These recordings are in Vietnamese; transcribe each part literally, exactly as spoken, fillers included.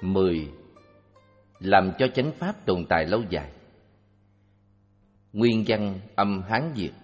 Mười. Làm cho chánh pháp tồn tại lâu dài. Nguyên văn âm Hán Việt.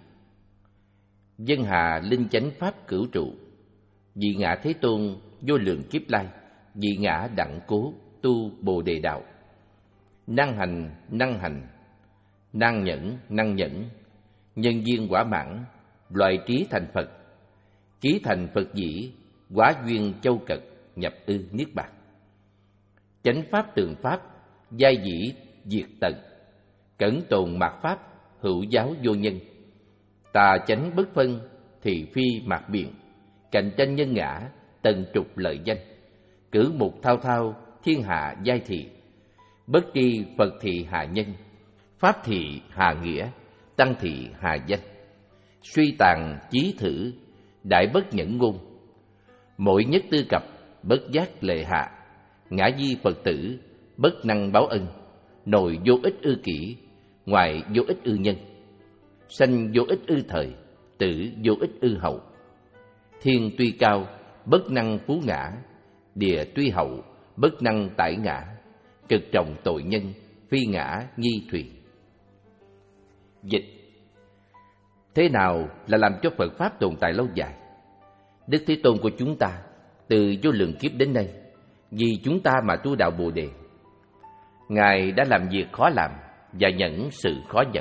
Dân hà linh chánh pháp cửu trụ, vị ngã Thế Tôn vô lượng kiếp lai, vị ngã đặng cố tu Bồ Đề đạo. Năng hành, năng hành, năng nhẫn, năng nhẫn, nhân duyên quả mãn, loại trí thành Phật, chí thành Phật dĩ, quả duyên châu cật, nhập ư niết bàn. Chánh pháp tường pháp, giai dĩ diệt tận, cẩn tồn mạt pháp, hữu giáo vô nhân. Tà chánh bất phân, thị phi mạt biện, cạnh tranh nhân ngã, tần trục lợi danh. Cử mục thao thao, thiên hạ giai thị, bất tri Phật thị hạ nhân, pháp thị hạ nghĩa, tăng thị hạ danh. Suy tàn chí thử, đại bất nhẫn ngôn, mỗi nhất tư cập, bất giác lệ hạ. Ngã di Phật tử, bất năng báo ân, nội vô ích ư kỷ, ngoại vô ích ư nhân. Sanh vô ích ư thời, tử vô ích ư hậu. Thiên tuy cao, bất năng phú ngã, địa tuy hậu, bất năng tải ngã. Cực trọng tội nhân, phi ngã nhi thùy. Dịch: thế nào là làm cho Phật Pháp tồn tại lâu dài? Đức Thế Tôn của chúng ta, từ vô lượng kiếp đến nay, vì chúng ta mà tu đạo Bồ Đề. Ngài đã làm việc khó làm và nhẫn sự khó nhẫn.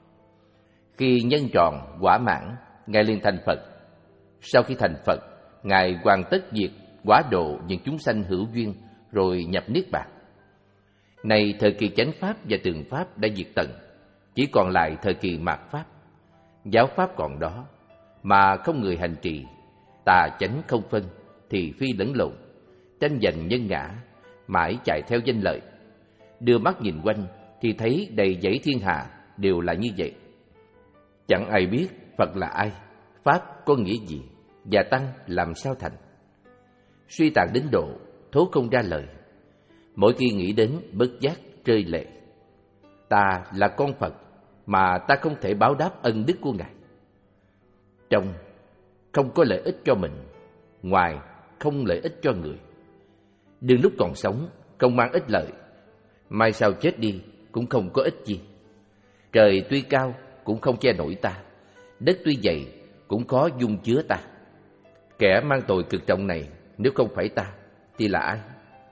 Khi nhân tròn, quả mãn, Ngài liền thành Phật. Sau khi thành Phật, Ngài hoàn tất việc quả độ những chúng sanh hữu duyên, rồi nhập Niết Bàn. Này thời kỳ chánh Pháp và tường Pháp đã diệt tận, chỉ còn lại thời kỳ mạt Pháp. Giáo Pháp còn đó, mà không người hành trì, tà chánh không phân, thị phi lẫn lộn, tranh giành nhân ngã, mãi chạy theo danh lợi. Đưa mắt nhìn quanh thì thấy đầy dãy thiên hạ đều là như vậy. Chẳng ai biết Phật là ai, Pháp có nghĩa gì, và Tăng làm sao thành. Suy tàn đến độ thốt không ra lời, mỗi khi nghĩ đến bất giác rơi lệ. Ta là con Phật mà ta không thể báo đáp ân đức của Ngài. Trong không có lợi ích cho mình, ngoài không lợi ích cho người. Đừng lúc còn sống không mang ích lợi, mai sau chết đi cũng không có ích gì. Trời tuy cao cũng không che nổi ta, đất tuy dày cũng khó dung chứa ta. Kẻ mang tội cực trọng này, nếu không phải ta thì là ai?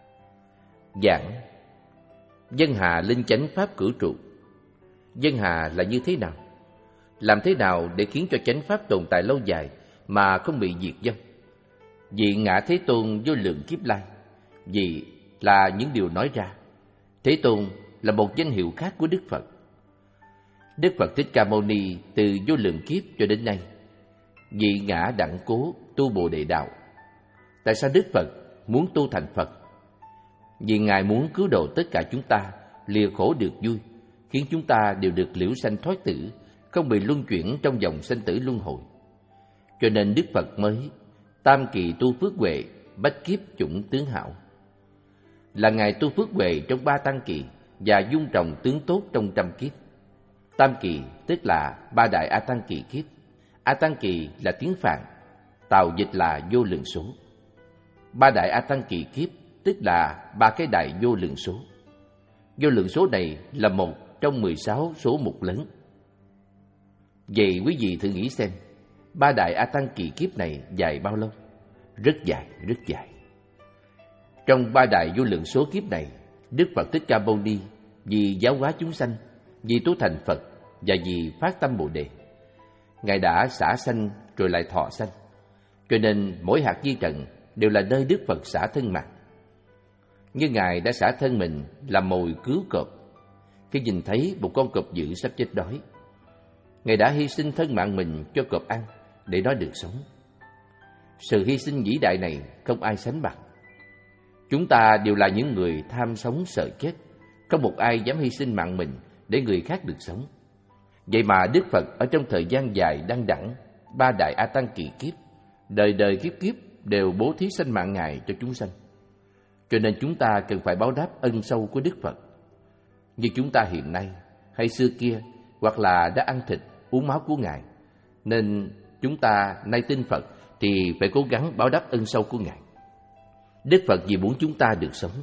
Giảng: dân hà linh chánh pháp cửu trụ. Dân hà là như thế nào? Làm thế nào để khiến cho chánh pháp tồn tại lâu dài mà không bị diệt vong? Vị ngã Thế Tôn vô lượng kiếp lai, vì là những điều nói ra. Thế Tôn là một danh hiệu khác của Đức Phật. Đức Phật Thích Ca Mâu Ni từ vô lượng kiếp cho đến nay, vị ngã đặng cố tu Bồ Đề đạo. Tại sao Đức Phật muốn tu thành Phật? Vì Ngài muốn cứu độ tất cả chúng ta lìa khổ được vui, khiến chúng ta đều được liễu sanh thoát tử, không bị luân chuyển trong dòng sanh tử luân hồi. Cho nên Đức Phật mới tam kỳ tu phước huệ, bách kiếp chủng tướng hảo. Là Ngài tu phước huệ trong ba tăng kỳ và dung trồng tướng tốt trong trăm kiếp. Tam kỳ tức là ba đại A Tăng kỳ kiếp. A Tăng kỳ là tiếng Phạn, tào dịch là vô lượng số. Ba đại A Tăng kỳ kiếp tức là ba cái đại vô lượng số. Vô lượng số này là một trong mười sáu số mục lớn. Vậy quý vị thử nghĩ xem, ba đại A Tăng kỳ kiếp này dài bao lâu? Rất dài, rất dài. Trong ba đại vô lượng số kiếp này, Đức Phật Thích Ca Mâu Ni vì giáo hóa chúng sanh, vì tu thành Phật và vì phát tâm Bồ Đề, Ngài đã xả sanh rồi lại thọ sanh. Cho nên mỗi hạt di trần đều là nơi Đức Phật xả thân mạng. Như Ngài đã xả thân mình làm mồi cứu cọp. Khi nhìn thấy một con cọp dữ sắp chết đói, Ngài đã hy sinh thân mạng mình cho cọp ăn để nó được sống. Sự hy sinh vĩ đại này không ai sánh bằng. Chúng ta đều là những người tham sống sợ chết, không một ai dám hy sinh mạng mình để người khác được sống. Vậy mà Đức Phật ở trong thời gian dài đăng đẳng ba đại A Tăng kỳ kiếp, đời đời kiếp kiếp đều bố thí sanh mạng Ngài cho chúng sanh. Cho nên chúng ta cần phải báo đáp ân sâu của Đức Phật. Như chúng ta hiện nay hay xưa kia, hoặc là đã ăn thịt, uống máu của Ngài, nên chúng ta nay tin Phật thì phải cố gắng báo đáp ân sâu của Ngài. Đức Phật vì muốn chúng ta được sống,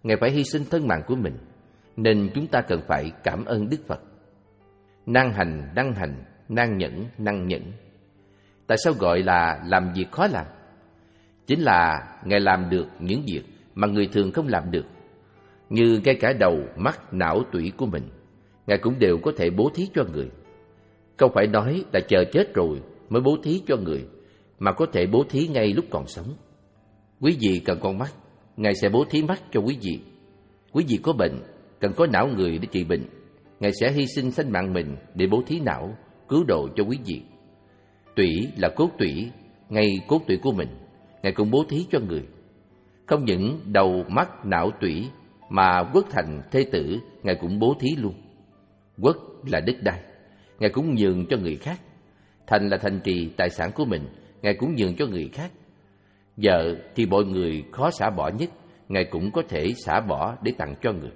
Ngài phải hy sinh thân mạng của mình, nên chúng ta cần phải cảm ơn Đức Phật. Năng hành, năng hành, năng nhẫn, năng nhẫn. Tại sao gọi là làm việc khó làm? Chính là Ngài làm được những việc mà người thường không làm được. Như ngay cả đầu, mắt, não, tủy của mình, Ngài cũng đều có thể bố thí cho người. Không phải nói là chờ chết rồi mới bố thí cho người, mà có thể bố thí ngay lúc còn sống. Quý vị cần con mắt, Ngài sẽ bố thí mắt cho quý vị. Quý vị có bệnh, cần có não người để trị bệnh, Ngài sẽ hy sinh sinh mạng mình để bố thí não, cứu độ cho quý vị. Tủy là cốt tủy, ngay cốt tủy của mình, Ngài cũng bố thí cho người. Không những đầu, mắt, não, tủy, mà quốc thành, thê tử, Ngài cũng bố thí luôn. Quốc là đất đai, Ngài cũng nhường cho người khác. Thành là thành trì, tài sản của mình, Ngài cũng nhường cho người khác. Vợ thì mọi người khó xả bỏ nhất, Ngài cũng có thể xả bỏ để tặng cho người.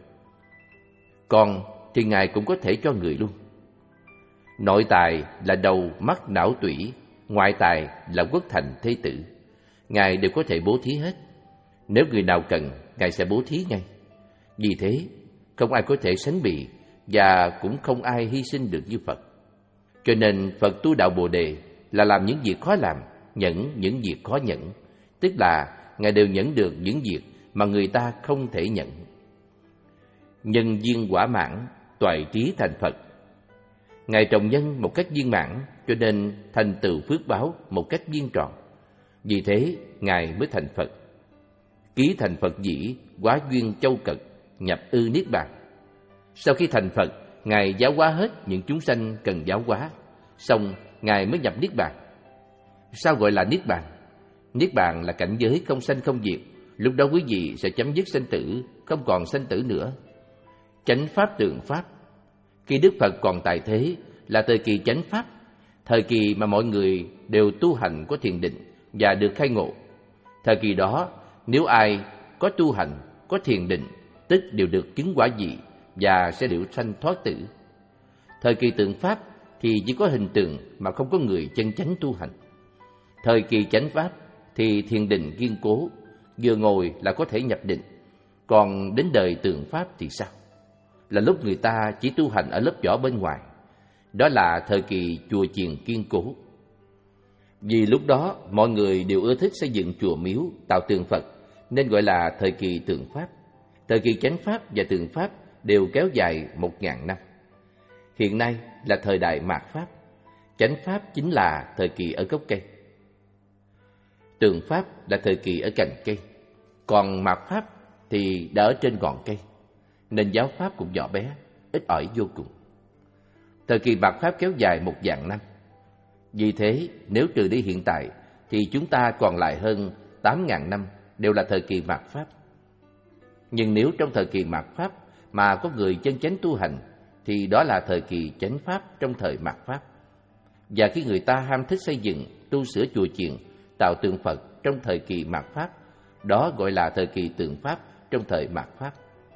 Con thì Ngài cũng có thể cho người luôn. Nội tài là đầu, mắt, não, tủy, ngoại tài là quốc thành, thế tử, Ngài đều có thể bố thí hết. Nếu người nào cần, Ngài sẽ bố thí ngay. Vì thế, không ai có thể sánh bì, và cũng không ai hy sinh được như Phật. Cho nên Phật tu đạo Bồ Đề là làm những việc khó làm, nhẫn những việc khó nhẫn, tức là Ngài đều nhẫn được những việc mà người ta không thể nhận. Nhân duyên quả mãn, toại trí thành Phật. Ngài trồng nhân một cách viên mãn, cho nên thành tựu phước báo một cách viên tròn. Vì thế, Ngài mới thành Phật. Ký thành Phật dĩ, hóa duyên châu cật, nhập ư niết bàn. Sau khi thành Phật, Ngài giáo hóa hết những chúng sanh cần giáo hóa, xong Ngài mới nhập niết bàn. Sao gọi là niết bàn? Niết bàn là cảnh giới không sanh không diệt. Lúc đó quý vị sẽ chấm dứt sanh tử, không còn sanh tử nữa. Chánh pháp tượng pháp. Khi Đức Phật còn tại thế là thời kỳ chánh pháp, thời kỳ mà mọi người đều tu hành có thiền định và được khai ngộ. Thời kỳ đó, nếu ai có tu hành, có thiền định, tức đều được chứng quả vị và sẽ liễu sanh thoát tử. Thời kỳ tượng pháp thì chỉ có hình tượng mà không có người chân chánh tu hành. Thời kỳ chánh pháp thì thiền định kiên cố, vừa ngồi là có thể nhập định. Còn đến đời tượng pháp thì sao? Là lúc người ta chỉ tu hành ở lớp vỏ bên ngoài. Đó là thời kỳ chùa chiền kiên cố. Vì lúc đó mọi người đều ưa thích xây dựng chùa miếu, tạo tượng Phật, nên gọi là thời kỳ tượng pháp. Thời kỳ chánh pháp và tượng pháp đều kéo dài một ngàn năm. Hiện nay là thời đại mạt pháp. Chánh pháp chính là thời kỳ ở gốc cây. Tượng pháp là thời kỳ ở cành cây. Còn mạt pháp thì đã ở trên ngọn cây, nên giáo pháp cũng nhỏ bé, ít ỏi vô cùng. Thời kỳ mạt pháp kéo dài một vạn năm. Vì thế, nếu trừ đi hiện tại, thì chúng ta còn lại hơn tám ngàn năm đều là thời kỳ mạt pháp. Nhưng nếu trong thời kỳ mạt pháp mà có người chân chánh tu hành, thì đó là thời kỳ chánh pháp trong thời mạt pháp. Và khi người ta ham thích xây dựng, tu sửa chùa chiền, tạo tượng Phật trong thời kỳ mạt pháp, đó gọi là thời kỳ tượng pháp trong thời mạt pháp.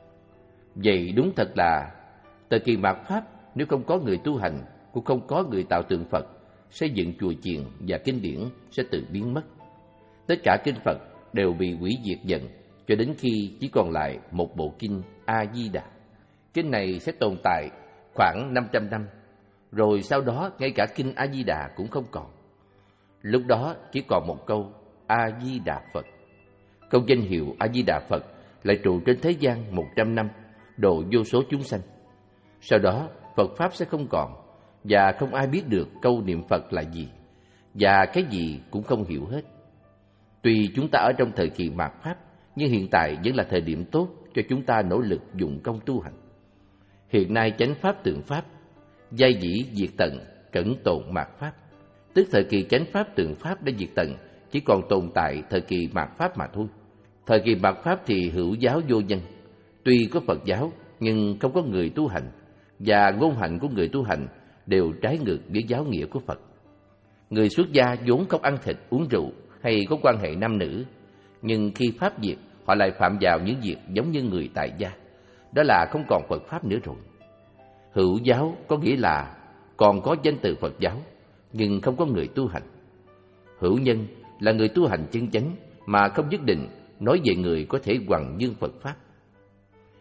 Vậy đúng thật là thời kỳ mạt pháp, nếu không có người tu hành, cũng không có người tạo tượng Phật, xây dựng chùa chiền và kinh điển sẽ tự biến mất. Tất cả kinh Phật đều bị hủy diệt dần, cho đến khi chỉ còn lại một bộ kinh A Di Đà. Kinh này sẽ tồn tại khoảng năm trăm năm, rồi sau đó ngay cả kinh A Di Đà cũng không còn. Lúc đó chỉ còn một câu A Di Đà Phật. Câu danh hiệu A Di Đà Phật lại trụ trên thế gian một trăm năm, độ vô số chúng sanh. Sau đó Phật pháp sẽ không còn, và không ai biết được câu niệm Phật là gì, và cái gì cũng không hiểu hết. Tuy chúng ta ở trong thời kỳ mạt pháp, nhưng hiện tại vẫn là thời điểm tốt cho chúng ta nỗ lực dụng công tu hành. Hiện nay chánh pháp tượng pháp, giai dĩ diệt tận, cẩn tồn mạt pháp. Tức thời kỳ chánh pháp tượng pháp đã diệt tận, chỉ còn tồn tại thời kỳ mạt pháp mà thôi. Thời kỳ mạt pháp thì hữu giáo vô nhân. Tuy có Phật giáo, nhưng không có người tu hành, và ngôn hạnh của người tu hành đều trái ngược với giáo nghĩa của Phật. Người xuất gia vốn không ăn thịt, uống rượu hay có quan hệ nam nữ, nhưng khi pháp diệt, họ lại phạm vào những việc giống như người tại gia. Đó là không còn Phật pháp nữa rồi. Hữu giáo có nghĩa là còn có danh từ Phật giáo, nhưng không có người tu hành. Hữu nhân là người tu hành chân chánh, mà không nhất định nói về người có thể hoằng dương Phật pháp.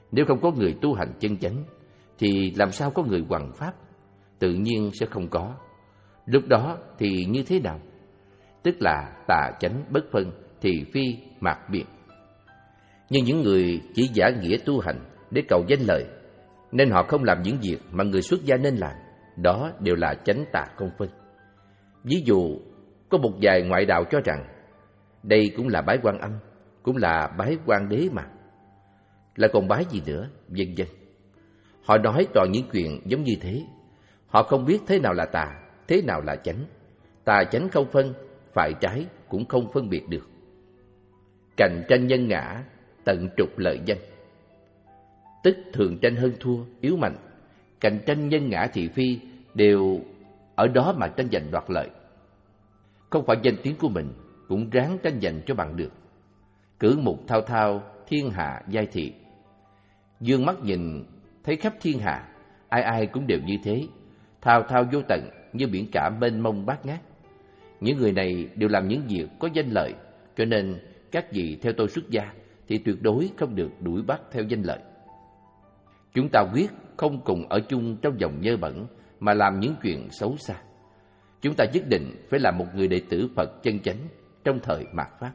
Nếu không có người tu hành chân chánh, thì làm sao có người hoằng pháp? Tự nhiên sẽ không có. Lúc đó thì như thế nào? Tức là tà chánh bất phân, thị phi mạt biệt. Nhưng những người chỉ giả nghĩa tu hành để cầu danh lợi, nên họ không làm những việc mà người xuất gia nên làm. Đó đều là chánh tà không phân. Ví dụ, có một vài ngoại đạo cho rằng đây cũng là bái Quan Âm, cũng là bái Quan Đế mà, là còn bái gì nữa, vân vân. Họ nói toàn những chuyện giống như thế. Họ không biết thế nào là tà, thế nào là chánh. Tà chánh không phân, phải trái cũng không phân biệt được. Cạnh tranh nhân ngã, tận trục lợi danh. Tức thường tranh hơn thua, yếu mạnh. Cạnh tranh nhân ngã thị phi đều ở đó mà tranh giành đoạt lợi. Không phải danh tiếng của mình cũng ráng tranh giành cho bằng được. Cử mục thao thao, thiên hạ giai thị. Dương mắt nhìn thấy khắp thiên hạ, ai ai cũng đều như thế, thao thao vô tận như biển cả mênh mông bát ngát. Những người này đều làm những việc có danh lợi, cho nên các vị theo tôi xuất gia thì tuyệt đối không được đuổi bắt theo danh lợi. Chúng ta quyết không cùng ở chung trong dòng nhơ bẩn mà làm những chuyện xấu xa. Chúng ta nhất định phải là một người đệ tử Phật chân chánh trong thời mạt Pháp.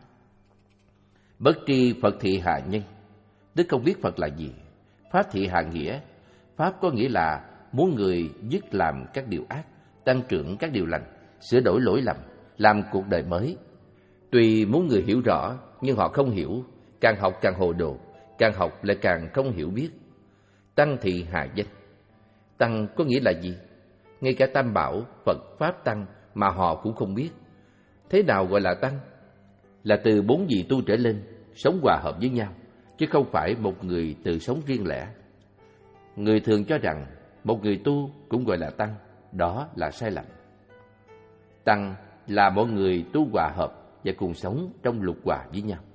Bất tri Phật thị hạ nhân, tức không biết Phật là gì. Pháp thị hạ nghĩa, Pháp có nghĩa là muốn người dứt làm các điều ác, tăng trưởng các điều lành, sửa đổi lỗi lầm, làm cuộc đời mới. Tuy muốn người hiểu rõ, nhưng họ không hiểu, càng học càng hồ đồ, càng học lại càng không hiểu biết. Tăng thị hạ danh. Tăng có nghĩa là gì? Ngay cả Tam Bảo, Phật, Pháp, Tăng mà họ cũng không biết. Thế nào gọi là Tăng? Là từ bốn vị tu trở lên, sống hòa hợp với nhau, chứ không phải một người tự sống riêng lẻ. Người thường cho rằng một người tu cũng gọi là Tăng, đó là sai lầm. Tăng là mọi người tu hòa hợp và cùng sống trong lục hòa với nhau.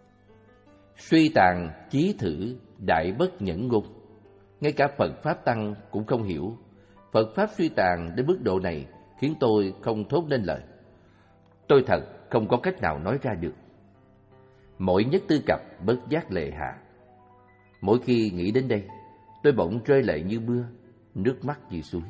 Suy tàn chí thử, đại bất nhẫn ngôn. Ngay cả Phật Pháp Tăng cũng không hiểu. Phật Pháp suy tàn đến mức độ này khiến tôi không thốt nên lời. Tôi thật không có cách nào nói ra được. Mỗi nhất tư cập bất giác lệ hạ. Mỗi khi nghĩ đến đây, tôi bỗng rơi lệ như mưa, nước mắt như suối.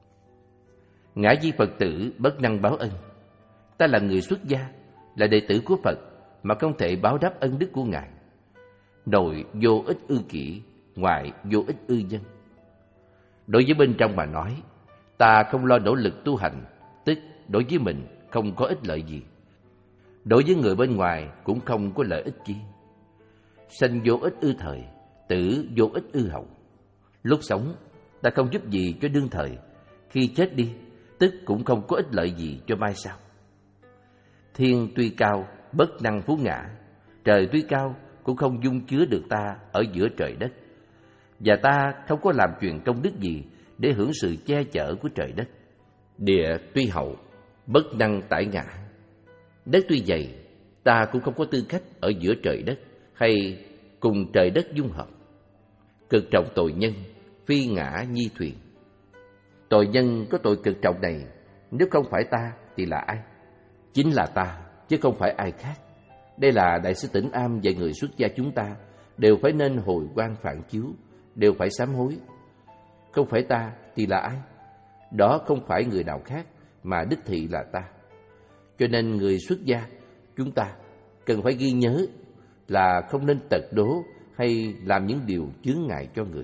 Ngã di Phật tử bất năng báo ân. Ta là người xuất gia, là đệ tử của Phật mà không thể báo đáp ân đức của Ngài. Nội vô ích ư kỷ, ngoại vô ích ư dân. Đối với bên trong mà nói, ta không lo nỗ lực tu hành, tức đối với mình không có ích lợi gì. Đối với người bên ngoài cũng không có lợi ích chi. Sanh vô ích ư thời, tử vô ích ư hậu. Lúc sống, ta không giúp gì cho đương thời, khi chết đi, tức cũng không có ích lợi gì cho mai sau. Thiên tuy cao, bất năng phú ngã. Trời tuy cao, cũng không dung chứa được ta ở giữa trời đất. Và ta không có làm chuyện công đức gì để hưởng sự che chở của trời đất. Địa tuy hậu, bất năng tải ngã. Đất tuy dày, ta cũng không có tư cách ở giữa trời đất hay cùng trời đất dung hợp. Cực trọng tội nhân, phi ngã nhi thuyền. Tội nhân có tội cực trọng này, nếu không phải ta thì là ai? Chính là ta, chứ không phải ai khác. Đây là Đại sư Tĩnh Am dạy người xuất gia chúng ta đều phải nên hồi quang phản chiếu, đều phải sám hối. Không phải ta thì là ai? Đó không phải người nào khác mà đích thị là ta. Cho nên người xuất gia chúng ta cần phải ghi nhớ là không nên tật đố hay làm những điều chướng ngại cho người.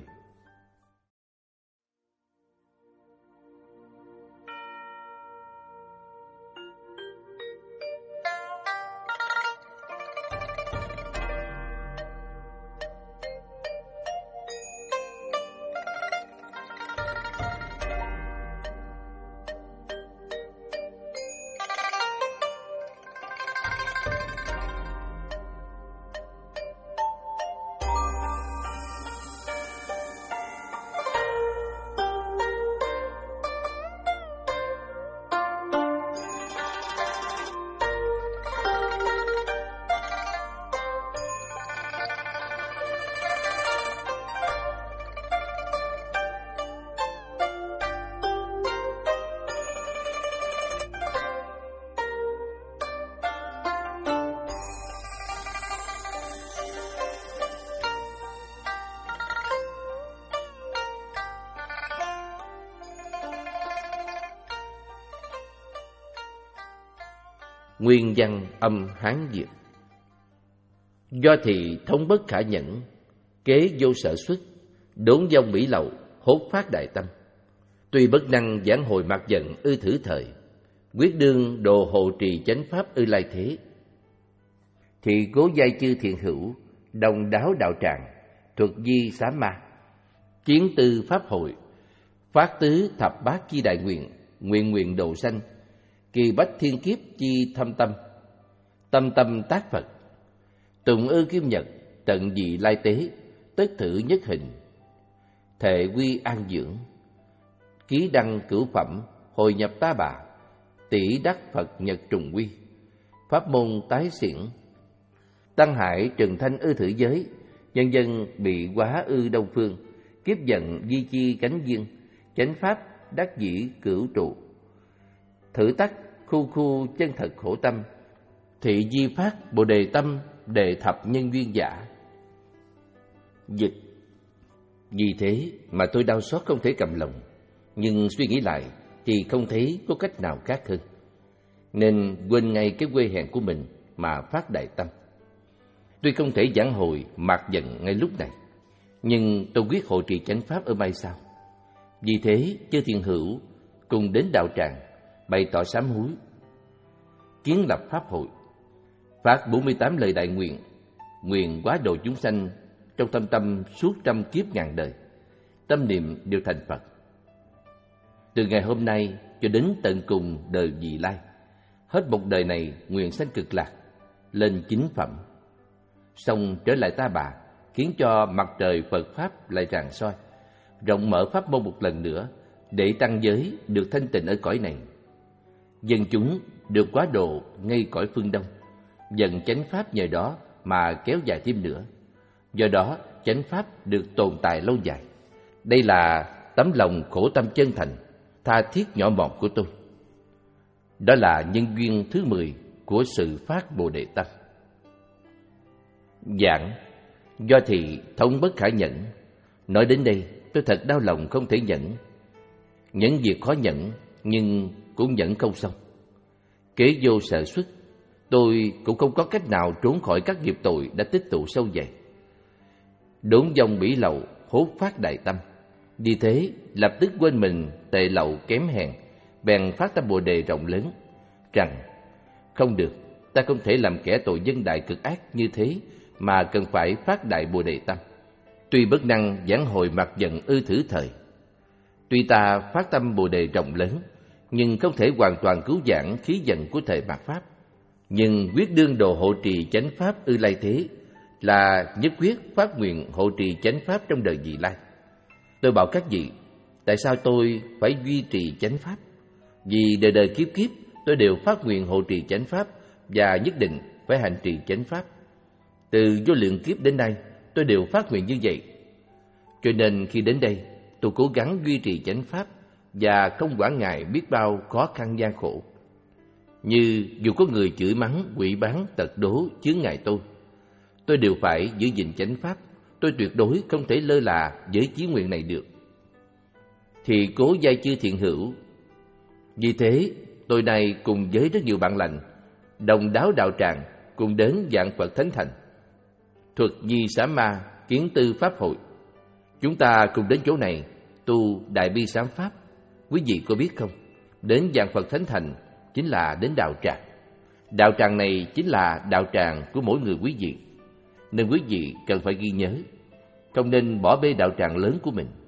Nguyên văn âm Hán Việt. Do thì thống bất khả nhẫn, kế vô sở xuất, đốn vong bỉ lậu, hốt phát đại tâm. Tuy bất năng giảng hồi mặt giận ư thử thời, quyết đương đồ hộ trì chánh pháp ư lai thế. Thì cố giai chư thiện hữu, đồng đáo đạo tràng, thuật di xá ma, kiến tư pháp hội, phát tứ thập bát chi đại nguyện, nguyện nguyện độ sanh, kỳ bách thiên kiếp chi thâm tâm, tâm tâm tác Phật, tùng ư kim nhật, tận dị lai tế, tất thử nhất hình, thệ quy an dưỡng, ký đăng cửu phẩm, hồi nhập ta bà, tỷ đắc Phật nhật trùng quy, pháp môn tái xiển, tăng hải trừng thanh ư thử giới, nhân dân bị quá ư đông phương, kiếp giận di chi cánh duyên, chánh pháp đắc dĩ cửu trụ, thử tắc khu khu chân thật khổ tâm, thị di phát bồ đề tâm, đề thập nhân duyên giả. Dịch. Vì thế mà tôi đau xót không thể cầm lòng, nhưng suy nghĩ lại thì không thấy có cách nào khác hơn, nên quên ngay cái quê hèn của mình mà phát đại tâm. Tuy không thể giảng hồi mạt giận ngay lúc này, nhưng tôi quyết hộ trì chánh pháp ở mai sau. Vì thế chư thiện hữu cùng đến đạo tràng bày tỏ sám hối, kiến lập pháp hội, phát bốn mươi tám lời đại nguyện, nguyện hóa độ chúng sanh trong thâm tâm suốt trăm kiếp ngàn đời, tâm niệm đều thành Phật. Từ ngày hôm nay cho đến tận cùng đời vị lai, hết một đời này nguyện sanh cực lạc, lên chính phẩm, xong trở lại ta bà, khiến cho mặt trời Phật pháp lại rạng soi, rộng mở pháp môn một lần nữa, để tăng giới được thanh tịnh ở cõi này. Dân chúng được quá độ ngay cõi phương Đông, dần chánh pháp nhờ đó mà kéo dài thêm nữa. Do đó chánh pháp được tồn tại lâu dài. Đây là tấm lòng khổ tâm chân thành, tha thiết nhỏ mọn của tôi. Đó là nhân duyên thứ mười của sự phát Bồ Đề tâm. Giảng. Do thì thống bất khả nhẫn. Nói đến đây tôi thật đau lòng không thể nhẫn. Nhẫn việc khó nhẫn, nhưng cũng nhẫn không xong. Kế vô sở xuất, tôi cũng không có cách nào trốn khỏi các nghiệp tội đã tích tụ sâu dày. Đốn vong bỉ lậu, hốt phát đại tâm. Vì thế lập tức quên mình tệ lậu kém hèn, bèn phát tâm Bồ Đề rộng lớn, rằng không được, ta không thể làm kẻ tội nhân đại cực ác như thế, mà cần phải phát đại Bồ Đề tâm. Tuy bất năng giảng hồi mặt giận ư thử thời, tuy ta phát tâm Bồ Đề rộng lớn, nhưng không thể hoàn toàn cứu vãn khí giận của thời mạt pháp. Nhưng quyết đương đồ hộ trì chánh pháp ư lai thế, là nhất quyết phát nguyện hộ trì chánh pháp trong đời vị lai. Tôi bảo các vị, tại sao tôi phải duy trì chánh pháp? Vì đời đời kiếp kiếp tôi đều phát nguyện hộ trì chánh pháp, và nhất định phải hành trì chánh pháp. Từ vô lượng kiếp đến nay tôi đều phát nguyện như vậy. Cho nên khi đến đây tôi cố gắng duy trì chánh pháp, và không quản ngại biết bao khó khăn gian khổ. Như dù có người chửi mắng, quỷ bán, tật đố, chướng ngại tôi, tôi đều phải giữ gìn chánh pháp. Tôi tuyệt đối không thể lơ là với chí nguyện này được. Thì cố giai chư thiện hữu. Vì thế tôi nay cùng với rất nhiều bạn lành đồng đáo đạo tràng, cùng đến dạng Phật Thánh Thành, thuật di xá ma, kiến tư pháp hội. Chúng ta cùng đến chỗ này tu đại bi sám pháp. Quý vị có biết không, đến dạng Phật Thánh Thành chính là đến đạo tràng. Đạo tràng này chính là đạo tràng của mỗi người quý vị, nên quý vị cần phải ghi nhớ, không nên bỏ bê đạo tràng lớn của mình.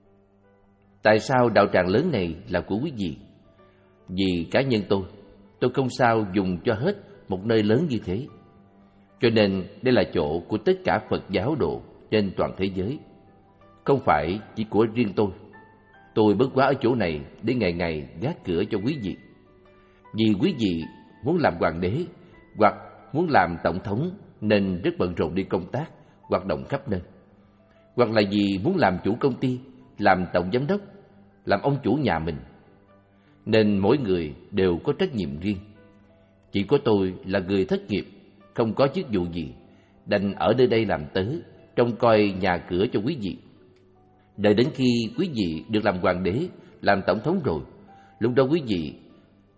Tại sao đạo tràng lớn này là của quý vị? Vì cá nhân tôi, tôi không sao dùng cho hết một nơi lớn như thế. Cho nên đây là chỗ của tất cả Phật giáo độ trên toàn thế giới, không phải chỉ của riêng tôi. Tôi bất quá ở chỗ này để ngày ngày gác cửa cho quý vị. Vì quý vị muốn làm hoàng đế hoặc muốn làm tổng thống nên rất bận rộn đi công tác, hoạt động khắp nơi. Hoặc là vì muốn làm chủ công ty, làm tổng giám đốc, làm ông chủ nhà mình. Nên mỗi người đều có trách nhiệm riêng. Chỉ có tôi là người thất nghiệp, không có chức vụ gì, đành ở nơi đây làm tớ, trông coi nhà cửa cho quý vị. Đợi đến khi quý vị được làm hoàng đế, làm tổng thống rồi, lúc đó quý vị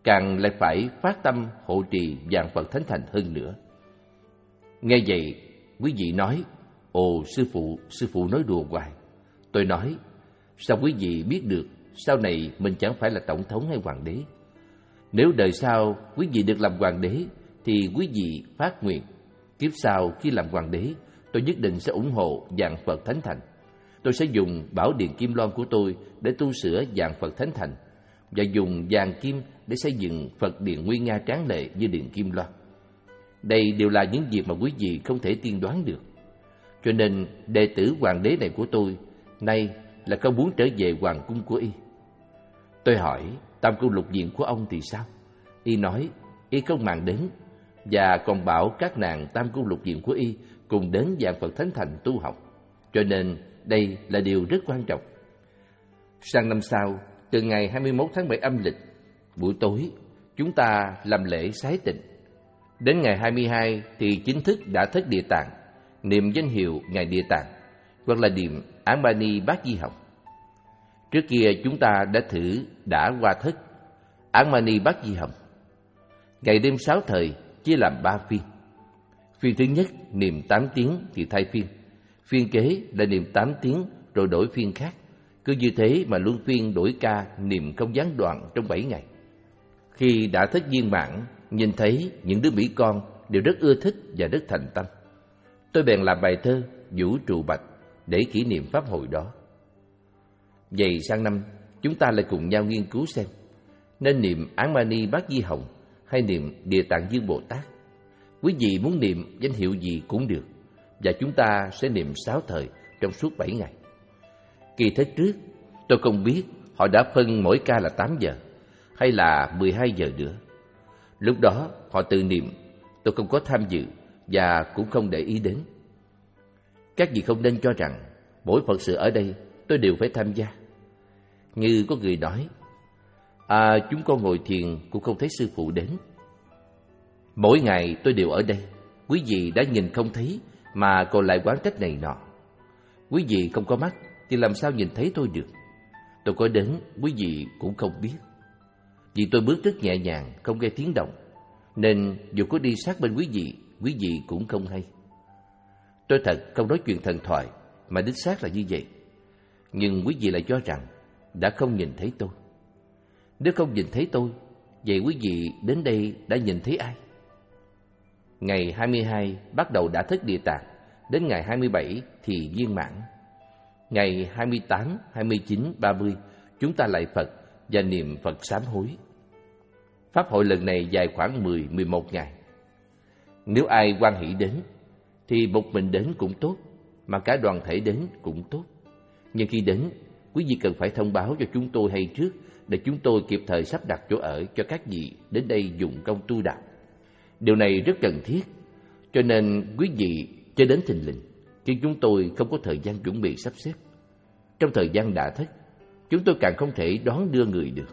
càng lại phải phát tâm hộ trì vạn Phật Thánh Thành hơn nữa. Nghe vậy, quý vị nói, ồ sư phụ, sư phụ nói đùa hoài. Tôi nói, sao quý vị biết được sau này mình chẳng phải là tổng thống hay hoàng đế? Nếu đời sau quý vị được làm hoàng đế, thì quý vị phát nguyện, kiếp sau khi làm hoàng đế, tôi nhất định sẽ ủng hộ vạn Phật Thánh Thành. Tôi sẽ dùng bảo điện Kim Loan của tôi để tu sửa vạn Phật Thánh Thành, và dùng vàng kim để xây dựng Phật điện nguy nga tráng lệ như điện Kim Loan. Đây đều là những việc mà quý vị không thể tiên đoán được. Cho nên đệ tử hoàng đế này của tôi nay là không muốn trở về hoàng cung của y. Tôi hỏi, Tam Cung Lục Diện của ông thì sao? Y nói, y không màng đến, và còn bảo các nàng Tam Cung Lục Diện của y cùng đến vạn Phật Thánh Thành tu học. Cho nên đây là điều rất quan trọng. Sang năm sau, từ ngày hai mươi mốt tháng bảy âm lịch, buổi tối, chúng ta làm lễ sái tịnh. Đến ngày hai mươi hai thì chính thức đã thất Địa Tạng, niệm danh hiệu Ngài Địa Tạng, hoặc là niệm Áng Mani Bát Di Hồng. Trước kia chúng ta đã thử đã qua thất Áng Mani Bát Di Hồng. Ngày đêm sáu thời chia làm ba phiên. Phiên thứ nhất niệm tám tiếng thì thay phiên. Phiên kế là niệm tám tiếng rồi đổi phiên khác. Cứ như thế mà luân phiên đổi ca niệm không gián đoạn trong bảy ngày. Khi đã thất viên mãn, nhìn thấy những đứa Mỹ con đều rất ưa thích và rất thành tâm. Tôi bèn làm bài thơ Vũ Trụ Bạch để kỷ niệm pháp hội đó. Vậy sang năm, chúng ta lại cùng nhau nghiên cứu xem nên niệm Áng Mani Bát Di Hồng hay niệm Địa Tạng Dương Bồ Tát. Quý vị muốn niệm danh hiệu gì cũng được, và chúng ta sẽ niệm sáu thời trong suốt bảy ngày. Kỳ thế trước, tôi không biết họ đã phân mỗi ca là tám giờ hay là mười hai giờ nữa. Lúc đó họ tự niệm, tôi không có tham dự và cũng không để ý đến. Các vị không nên cho rằng mỗi Phật sự ở đây tôi đều phải tham gia. Như có người nói, à, chúng con ngồi thiền cũng không thấy sư phụ đến. Mỗi ngày tôi đều ở đây, quý vị đã nhìn không thấy mà còn lại oán trách này nọ. Quý vị không có mắt thì làm sao nhìn thấy tôi được? Tôi có đến, quý vị cũng không biết. Vì tôi bước rất nhẹ nhàng, không gây tiếng động, nên dù có đi sát bên quý vị, quý vị cũng không hay. Tôi thật không nói chuyện thần thoại, mà đích xác là như vậy. Nhưng quý vị lại cho rằng đã không nhìn thấy tôi. Nếu không nhìn thấy tôi, vậy quý vị đến đây đã nhìn thấy ai? Ngày hai mươi hai bắt đầu đã thất Địa Tạng, đến ngày hai mươi bảy thì viên mãn. Ngày hai mươi tám, hai mươi chín, ba mươi chúng ta lạy Phật và niệm Phật sám hối. Pháp hội lần này dài khoảng mười đến mười một ngày. Nếu ai hoan hỷ đến thì một mình đến cũng tốt, mà cả đoàn thể đến cũng tốt. Nhưng khi đến, quý vị cần phải thông báo cho chúng tôi hay trước để chúng tôi kịp thời sắp đặt chỗ ở cho các vị đến đây dụng công tu đạo. Điều này rất cần thiết, cho nên quý vị chớ đến thình lình khi chúng tôi không có thời gian chuẩn bị sắp xếp. Trong thời gian đã thất, chúng tôi càng không thể đón đưa người được.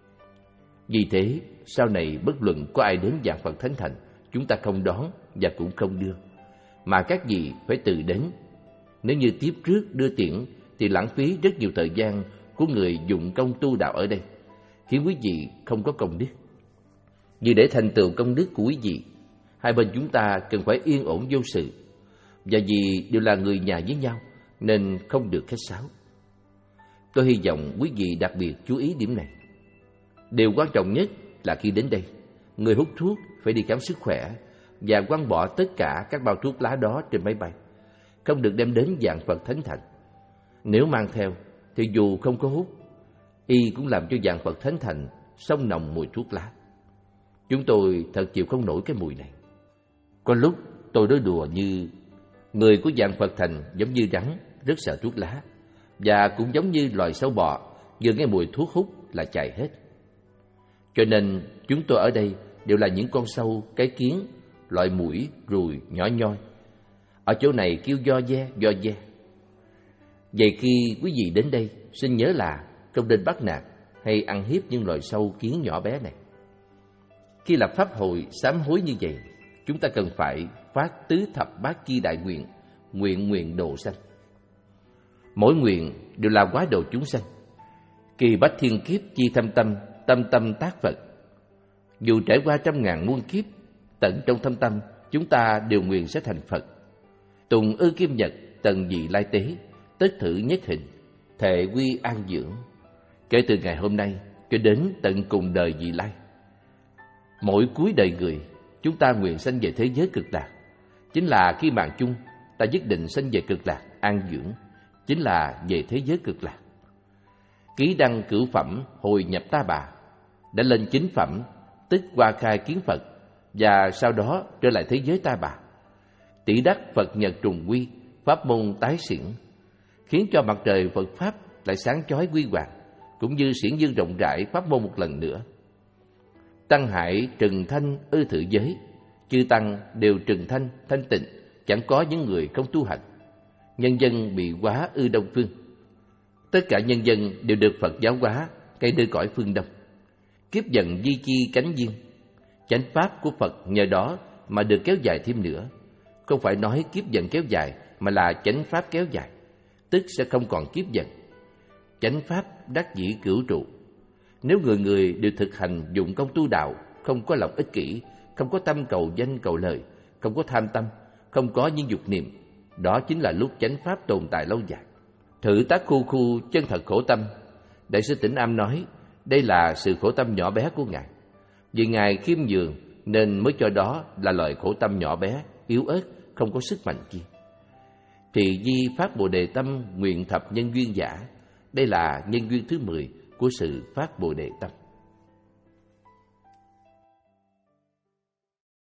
Vì thế, sau này bất luận có ai đến vạn Phật Thánh Thành, chúng ta không đón và cũng không đưa, mà các vị phải tự đến. Nếu như tiếp trước đưa tiễn thì lãng phí rất nhiều thời gian của người dụng công tu đạo ở đây, khiến quý vị không có công đức. Vì để thành tựu công đức của quý vị, hai bên chúng ta cần phải yên ổn vô sự, và vì đều là người nhà với nhau nên không được khách sáo. Tôi hy vọng quý vị đặc biệt chú ý điểm này. Điều quan trọng nhất là khi đến đây, người hút thuốc phải đi khám sức khỏe và quăng bỏ tất cả các bao thuốc lá đó trên máy bay, không được đem đến vạn Phật Thánh Thành. Nếu mang theo thì dù không có hút, y cũng làm cho vạn Phật Thánh Thành xông nồng mùi thuốc lá. Chúng tôi thật chịu không nổi cái mùi này. Có lúc tôi nói đùa như người của vạn Phật Thành giống như rắn, rất sợ thuốc lá, và cũng giống như loài sâu bọ, vừa nghe mùi thuốc hút là chạy hết. Cho nên chúng tôi ở đây đều là những con sâu, cái kiến, loại muỗi, ruồi, nhỏ nhoi. Ở chỗ này kêu do ve, do ve. Vậy khi quý vị đến đây, xin nhớ là không nên bắt nạt hay ăn hiếp những loài sâu kiến nhỏ bé này. Khi lập pháp hội sám hối như vậy, chúng ta cần phải phát tứ thập bát chi đại nguyện, nguyện nguyện độ sanh. Mỗi nguyện đều là hóa độ chúng sanh. Kỳ bách thiên kiếp chi thâm tâm, tâm tâm tác Phật. Dù trải qua trăm ngàn muôn kiếp, tận trong thâm tâm chúng ta đều nguyện sẽ thành Phật. Tùng ư kim nhật, tần dị lai tế, tất thử nhất hình, thệ quy an dưỡng. Kể từ ngày hôm nay cho đến tận cùng đời vị lai, mỗi cuối đời người, chúng ta nguyện sanh về thế giới cực lạc. Chính là khi mạng chung, ta nhất định sanh về cực lạc an dưỡng, chính là về thế giới cực lạc. Ký đăng cửu phẩm hồi nhập ta bà, đã lên chính phẩm, tức qua khai kiến Phật, và sau đó trở lại thế giới ta bà. Tỷ đắc Phật nhật trùng quy, pháp môn tái xiển, khiến cho mặt trời Phật Pháp lại sáng chói huy hoàng, cũng như xiển dương rộng rãi pháp môn một lần nữa. Tăng hải trừng thanh ư thử giới, chư tăng đều trừng thanh, thanh tịnh, chẳng có những người không tu hành. Nhân dân bị hóa ư đông phương, tất cả nhân dân đều được Phật giáo hóa, cây nơi cõi phương đông. Kiếp dần di chi cánh duyên, chánh pháp của Phật nhờ đó mà được kéo dài thêm nữa. Không phải nói kiếp dần kéo dài, mà là chánh pháp kéo dài, tức sẽ không còn kiếp dần. Chánh pháp đắc dĩ cửu trụ. Nếu người người đều thực hành dụng công tu đạo, không có lòng ích kỷ, không có tâm cầu danh cầu lợi, không có tham tâm, không có những dục niệm, đó chính là lúc chánh pháp tồn tại lâu dài. Thử tác khu khu chân thật khổ tâm. Đại sư Tĩnh Am nói đây là sự khổ tâm nhỏ bé của Ngài. Vì Ngài khiêm nhường nên mới cho đó là loại khổ tâm nhỏ bé, yếu ớt, không có sức mạnh chi. Trì di phát Bồ Đề tâm nguyện thập nhân duyên giả. Đây là nhân duyên thứ mười của sự phát Bồ Đề tâm.